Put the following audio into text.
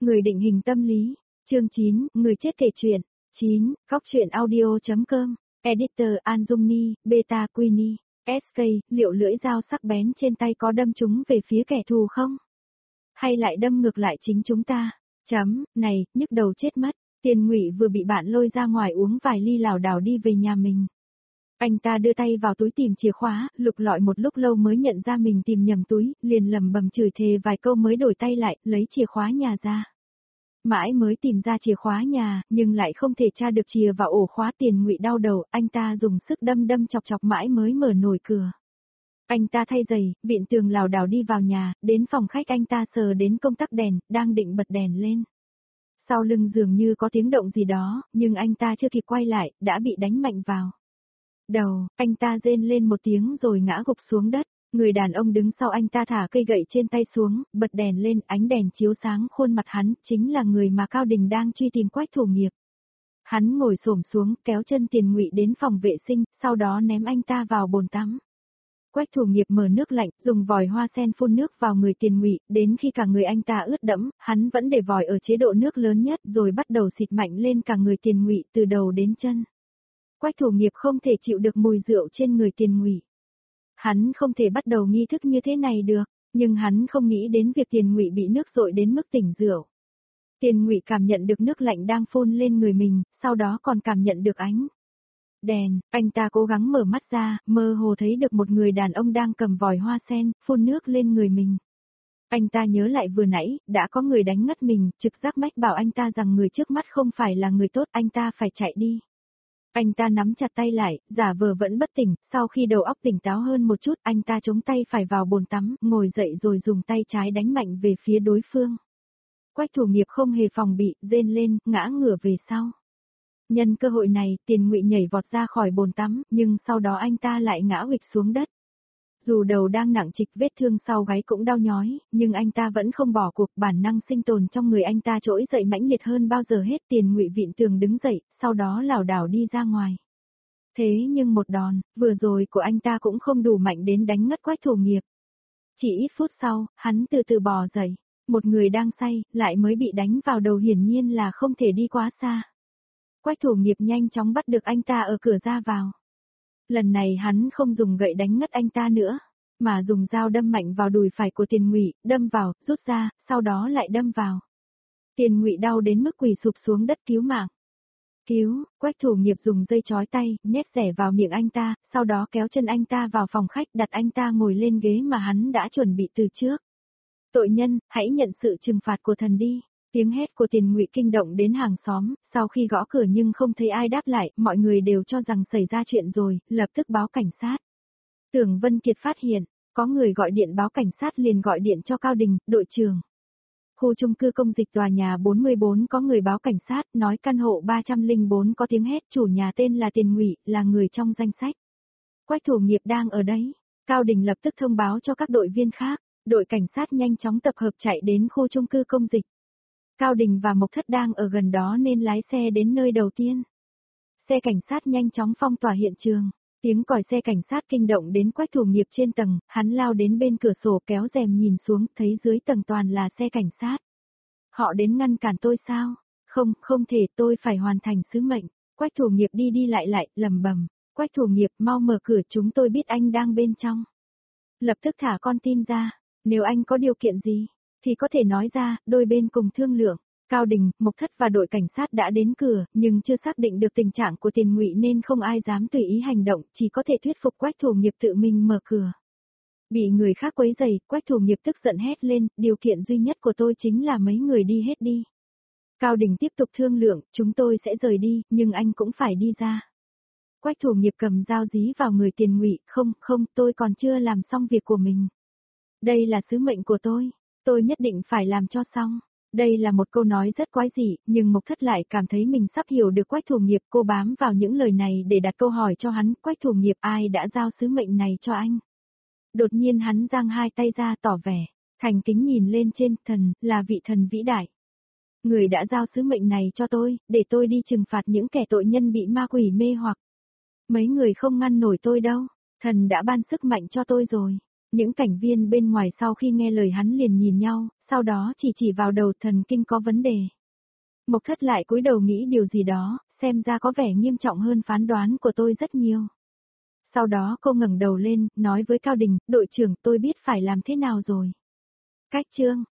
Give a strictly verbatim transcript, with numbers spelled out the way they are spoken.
Người định hình tâm lý. Chương chín, người chết kể chuyện. chín, Góc truyện audio chấm com. Editor An Dung Ni, Beta Queenie. ét ca, liệu lưỡi dao sắc bén trên tay có đâm chúng về phía kẻ thù không? Hay lại đâm ngược lại chính chúng ta? Chấm, này, nhức đầu chết mất. Tiền Ngụy vừa bị bạn lôi ra ngoài uống vài ly lảo đảo đi về nhà mình. Anh ta đưa tay vào túi tìm chìa khóa, lục lọi một lúc lâu mới nhận ra mình tìm nhầm túi, liền lầm bầm chửi thề vài câu mới đổi tay lại, lấy chìa khóa nhà ra. Mãi mới tìm ra chìa khóa nhà, nhưng lại không thể tra được chìa vào ổ khóa. Tiền Ngụy đau đầu, anh ta dùng sức đâm đâm chọc chọc mãi mới mở nổi cửa. Anh ta thay giày, vịn tường lảo đảo đi vào nhà, đến phòng khách anh ta sờ đến công tắc đèn, đang định bật đèn lên. Sau lưng dường như có tiếng động gì đó, nhưng anh ta chưa kịp quay lại, đã bị đánh mạnh vào đầu. Anh ta rên lên một tiếng rồi ngã gục xuống đất. Người đàn ông đứng sau anh ta thả cây gậy trên tay xuống, bật đèn lên, ánh đèn chiếu sáng khuôn mặt hắn, chính là người mà Cao Đình đang truy tìm Quách Thủ Nghiệp. Hắn ngồi xổm xuống, kéo chân Tiền Ngụy đến phòng vệ sinh, sau đó ném anh ta vào bồn tắm. Quách Thủ Nghiệp mở nước lạnh, dùng vòi hoa sen phun nước vào người Tiền Ngụy, đến khi cả người anh ta ướt đẫm, hắn vẫn để vòi ở chế độ nước lớn nhất rồi bắt đầu xịt mạnh lên cả người Tiền Ngụy từ đầu đến chân. Quách Thủ Nghiệp không thể chịu được mùi rượu trên người Tiền Ngụy. Hắn không thể bắt đầu nghi thức như thế này được, nhưng hắn không nghĩ đến việc Tiền Ngụy bị nước dội đến mức tỉnh rượu. Tiền Ngụy cảm nhận được nước lạnh đang phun lên người mình, sau đó còn cảm nhận được ánh đèn. Anh ta cố gắng mở mắt ra, mơ hồ thấy được một người đàn ông đang cầm vòi hoa sen, phun nước lên người mình. Anh ta nhớ lại vừa nãy, đã có người đánh ngất mình, trực giác mách bảo anh ta rằng người trước mắt không phải là người tốt, anh ta phải chạy đi. Anh ta nắm chặt tay lại, giả vờ vẫn bất tỉnh, sau khi đầu óc tỉnh táo hơn một chút, anh ta chống tay phải vào bồn tắm, ngồi dậy rồi dùng tay trái đánh mạnh về phía đối phương. Quách Thủ Nghiệp không hề phòng bị, rên lên, ngã ngửa về sau. Nhân cơ hội này, Tiền Ngụy nhảy vọt ra khỏi bồn tắm, nhưng sau đó anh ta lại ngã huỵch xuống đất. Dù đầu đang nặng trịch, vết thương sau gáy cũng đau nhói, nhưng anh ta vẫn không bỏ cuộc. Bản năng sinh tồn trong người anh ta trỗi dậy mãnh liệt hơn bao giờ hết. Tiền Ngụy vịn tường đứng dậy, sau đó lảo đảo đi ra ngoài. Thế nhưng một đòn vừa rồi của anh ta cũng không đủ mạnh đến đánh ngất Quách Thủ Nghiệp. Chỉ ít phút sau, hắn từ từ bò dậy. Một người đang say, lại mới bị đánh vào đầu, hiển nhiên là không thể đi quá xa. Quách Thủ Nghiệp nhanh chóng bắt được anh ta ở cửa ra vào. Lần này hắn không dùng gậy đánh ngất anh ta nữa, mà dùng dao đâm mạnh vào đùi phải của Tiền Ngụy, đâm vào, rút ra, sau đó lại đâm vào. Tiền Ngụy đau đến mức quỳ sụp xuống đất cứu mạng. Cứu, Quách Thủ Nghiệp dùng dây trói tay, nhét rẻ vào miệng anh ta, sau đó kéo chân anh ta vào phòng khách, đặt anh ta ngồi lên ghế mà hắn đã chuẩn bị từ trước. Tội nhân, hãy nhận sự trừng phạt của thần đi. Tiếng hét của Tiền Ngụy kinh động đến hàng xóm, sau khi gõ cửa nhưng không thấy ai đáp lại, mọi người đều cho rằng xảy ra chuyện rồi, lập tức báo cảnh sát. Tưởng Vân Kiệt phát hiện, có người gọi điện báo cảnh sát liền gọi điện cho Cao Đình, đội trưởng. Khu chung cư Công Dịch tòa nhà bốn mươi bốn có người báo cảnh sát, nói căn hộ ba không bốn có tiếng hét, chủ nhà tên là Tiền Ngụy, là người trong danh sách. Quách Thủ Nghiệp đang ở đấy. Cao Đình lập tức thông báo cho các đội viên khác, đội cảnh sát nhanh chóng tập hợp chạy đến khu chung cư Công Dịch. Cao Đình và Mộc Thất đang ở gần đó nên lái xe đến nơi đầu tiên. Xe cảnh sát nhanh chóng phong tỏa hiện trường. Tiếng còi xe cảnh sát kinh động đến Quách Thủ Nghiệp trên tầng, hắn lao đến bên cửa sổ kéo rèm nhìn xuống, thấy dưới tầng toàn là xe cảnh sát. Họ đến ngăn cản tôi sao? Không, không thể, tôi phải hoàn thành sứ mệnh. Quách Thủ Nghiệp đi đi lại lại, lầm bầm. Quách Thủ Nghiệp, mau mở cửa, chúng tôi biết anh đang bên trong. Lập tức thả con tin ra, nếu anh có điều kiện gì, thì có thể nói ra, đôi bên cùng thương lượng. Cao Đình, Mộc Thất và đội cảnh sát đã đến cửa, nhưng chưa xác định được tình trạng của Tiền Ngụy nên không ai dám tùy ý hành động, chỉ có thể thuyết phục Quách Thủ Nghiệp tự mình mở cửa. Bị người khác quấy rầy, Quách Thủ Nghiệp tức giận hét lên, điều kiện duy nhất của tôi chính là mấy người đi hết đi. Cao Đình tiếp tục thương lượng, chúng tôi sẽ rời đi, nhưng anh cũng phải đi ra. Quách Thủ Nghiệp cầm dao dí vào người Tiền Ngụy, không, không, tôi còn chưa làm xong việc của mình. Đây là sứ mệnh của tôi, tôi nhất định phải làm cho xong. Đây là một câu nói rất quái dị, nhưng Mộc Thất lại cảm thấy mình sắp hiểu được Quách Thủ Nghiệp. Cô bám vào những lời này để đặt câu hỏi cho hắn, Quách Thủ Nghiệp, ai đã giao sứ mệnh này cho anh? Đột nhiên hắn giang hai tay ra tỏ vẻ, thành kính nhìn lên trên, thần, là vị thần vĩ đại. Người đã giao sứ mệnh này cho tôi, để tôi đi trừng phạt những kẻ tội nhân bị ma quỷ mê hoặc. Mấy người không ngăn nổi tôi đâu, thần đã ban sức mạnh cho tôi rồi. Những cảnh viên bên ngoài sau khi nghe lời hắn liền nhìn nhau, sau đó chỉ chỉ vào đầu thần kinh có vấn đề. Mộc Thất lại cúi đầu nghĩ điều gì đó, xem ra có vẻ nghiêm trọng hơn phán đoán của tôi rất nhiều. Sau đó cô ngẩng đầu lên, nói với Cao Đình, đội trưởng tôi biết phải làm thế nào rồi. Cách chương